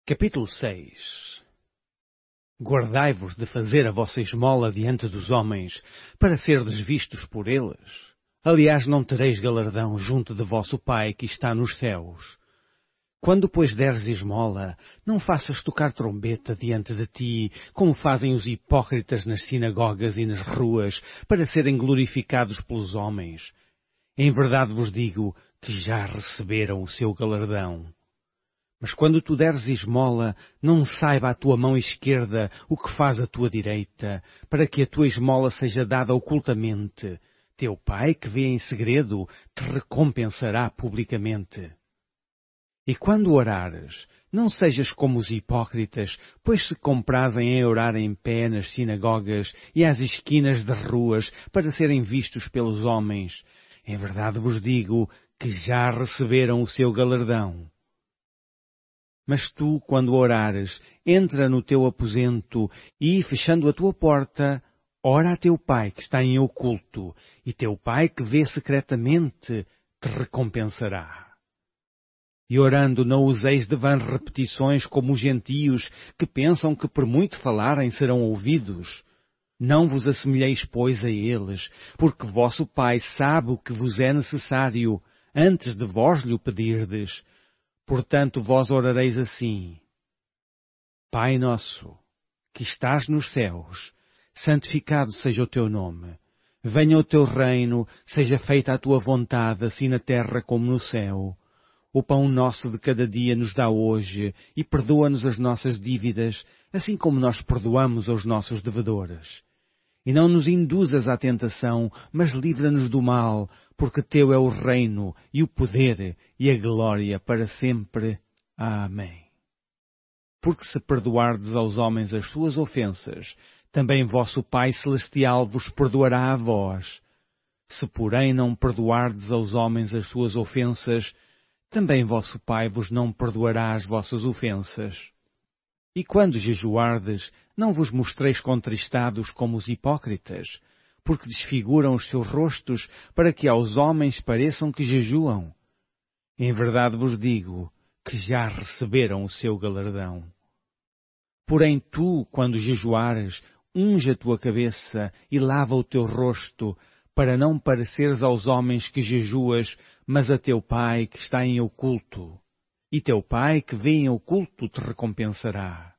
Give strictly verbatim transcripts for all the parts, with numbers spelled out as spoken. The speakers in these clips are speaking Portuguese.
Capítulo seis. Guardai-vos de fazer a vossa esmola diante dos homens, para serdes vistos por eles. Aliás, não tereis galardão junto de vosso Pai que está nos céus. Quando, pois, deres esmola, não faças tocar trombeta diante de ti, como fazem os hipócritas nas sinagogas e nas ruas, para serem glorificados pelos homens. Em verdade vos digo que já receberam o seu galardão. Mas quando tu deres esmola, não saiba a tua mão esquerda o que faz a tua direita, para que a tua esmola seja dada ocultamente. Teu Pai, que vê em segredo, te recompensará publicamente. E quando orares, não sejas como os hipócritas, pois se comprazem em orar em pé nas sinagogas e às esquinas das ruas, para serem vistos pelos homens. Em verdade vos digo que já receberam o seu galardão. Mas tu, quando orares, entra no teu aposento e, fechando a tua porta, ora a teu Pai que está em oculto, e teu Pai que vê secretamente te recompensará. E orando não useis de vãs repetições como os gentios, que pensam que por muito falarem serão ouvidos. Não vos assemelheis, pois, a eles, porque vosso Pai sabe o que vos é necessário, antes de vós lhe pedirdes. Portanto, vós orareis assim: Pai nosso, que estás nos céus, santificado seja o teu nome. Venha o teu reino, seja feita a tua vontade, assim na terra como no céu. O pão nosso de cada dia nos dá hoje, e perdoa-nos as nossas dívidas, assim como nós perdoamos aos nossos devedores. E não nos induzas à tentação, mas livra-nos do mal, porque teu é o reino, e o poder, e a glória para sempre. Amém. Porque se perdoardes aos homens as suas ofensas, também vosso Pai Celestial vos perdoará a vós. Se, porém, não perdoardes aos homens as suas ofensas, também vosso Pai vos não perdoará as vossas ofensas. E quando jejuardes, não vos mostreis contristados como os hipócritas, porque desfiguram os seus rostos para que aos homens pareçam que jejuam. Em verdade vos digo que já receberam o seu galardão. Porém tu, quando jejuares, unge a tua cabeça e lava o teu rosto, para não pareceres aos homens que jejuas, mas a teu Pai que está em oculto. E teu Pai que vê em oculto te recompensará.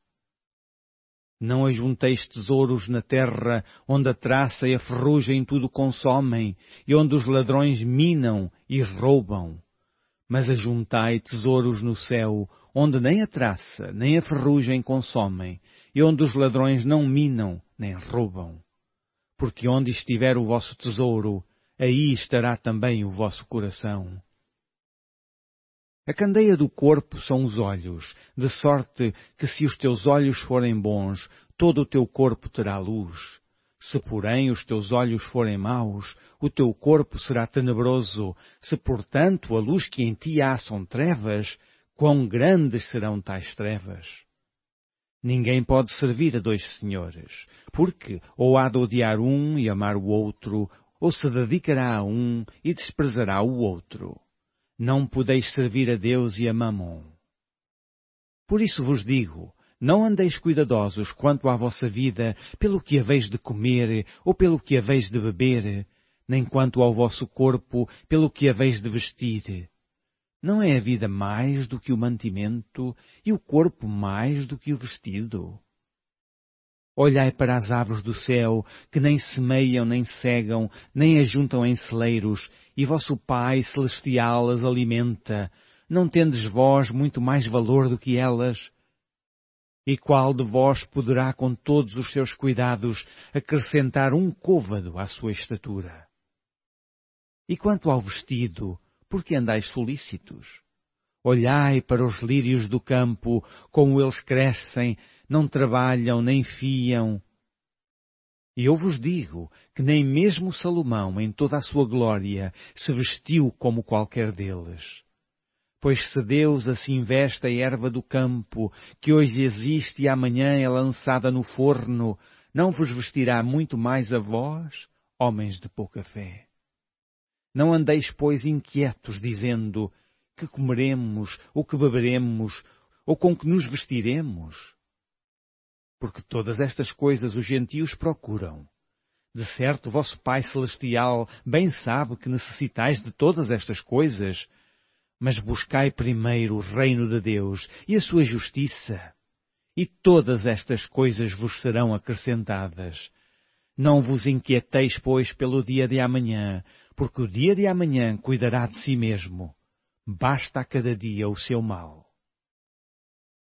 Não ajunteis tesouros na terra, onde a traça e a ferrugem tudo consomem, e onde os ladrões minam e roubam. Mas ajuntai tesouros no céu, onde nem a traça nem a ferrugem consomem, e onde os ladrões não minam nem roubam. Porque onde estiver o vosso tesouro, aí estará também o vosso coração. A candeia do corpo são os olhos, de sorte que se os teus olhos forem bons, todo o teu corpo terá luz. Se, porém, os teus olhos forem maus, o teu corpo será tenebroso. Se, portanto, a luz que em ti há são trevas, quão grandes serão tais trevas? Ninguém pode servir a dois senhores, porque ou há de odiar um e amar o outro, ou se dedicará a um e desprezará o outro. Não podeis servir a Deus e a Mamon. Por isso vos digo, não andeis cuidadosos quanto à vossa vida, pelo que haveis de comer ou pelo que haveis de beber, nem quanto ao vosso corpo, pelo que haveis de vestir. Não é a vida mais do que o mantimento e o corpo mais do que o vestido? Olhai para as aves do céu, que nem semeiam, nem cegam, nem ajuntam em celeiros, e vosso Pai Celestial as alimenta. Não tendes vós muito mais valor do que elas? E qual de vós poderá, com todos os seus cuidados, acrescentar um côvado à sua estatura? E quanto ao vestido, por que andais solícitos? Olhai para os lírios do campo, como eles crescem, não trabalham, nem fiam. E eu vos digo que nem mesmo Salomão, em toda a sua glória, se vestiu como qualquer deles. Pois se Deus assim veste a erva do campo, que hoje existe e amanhã é lançada no forno, não vos vestirá muito mais a vós, homens de pouca fé? Não andeis, pois, inquietos, dizendo: que comeremos, ou que beberemos, ou com que nos vestiremos? Porque todas estas coisas os gentios procuram. De certo, vosso Pai Celestial bem sabe que necessitais de todas estas coisas, mas buscai primeiro o reino de Deus e a sua justiça, e todas estas coisas vos serão acrescentadas. Não vos inquieteis, pois, pelo dia de amanhã, porque o dia de amanhã cuidará de si mesmo. Basta a cada dia o seu mal.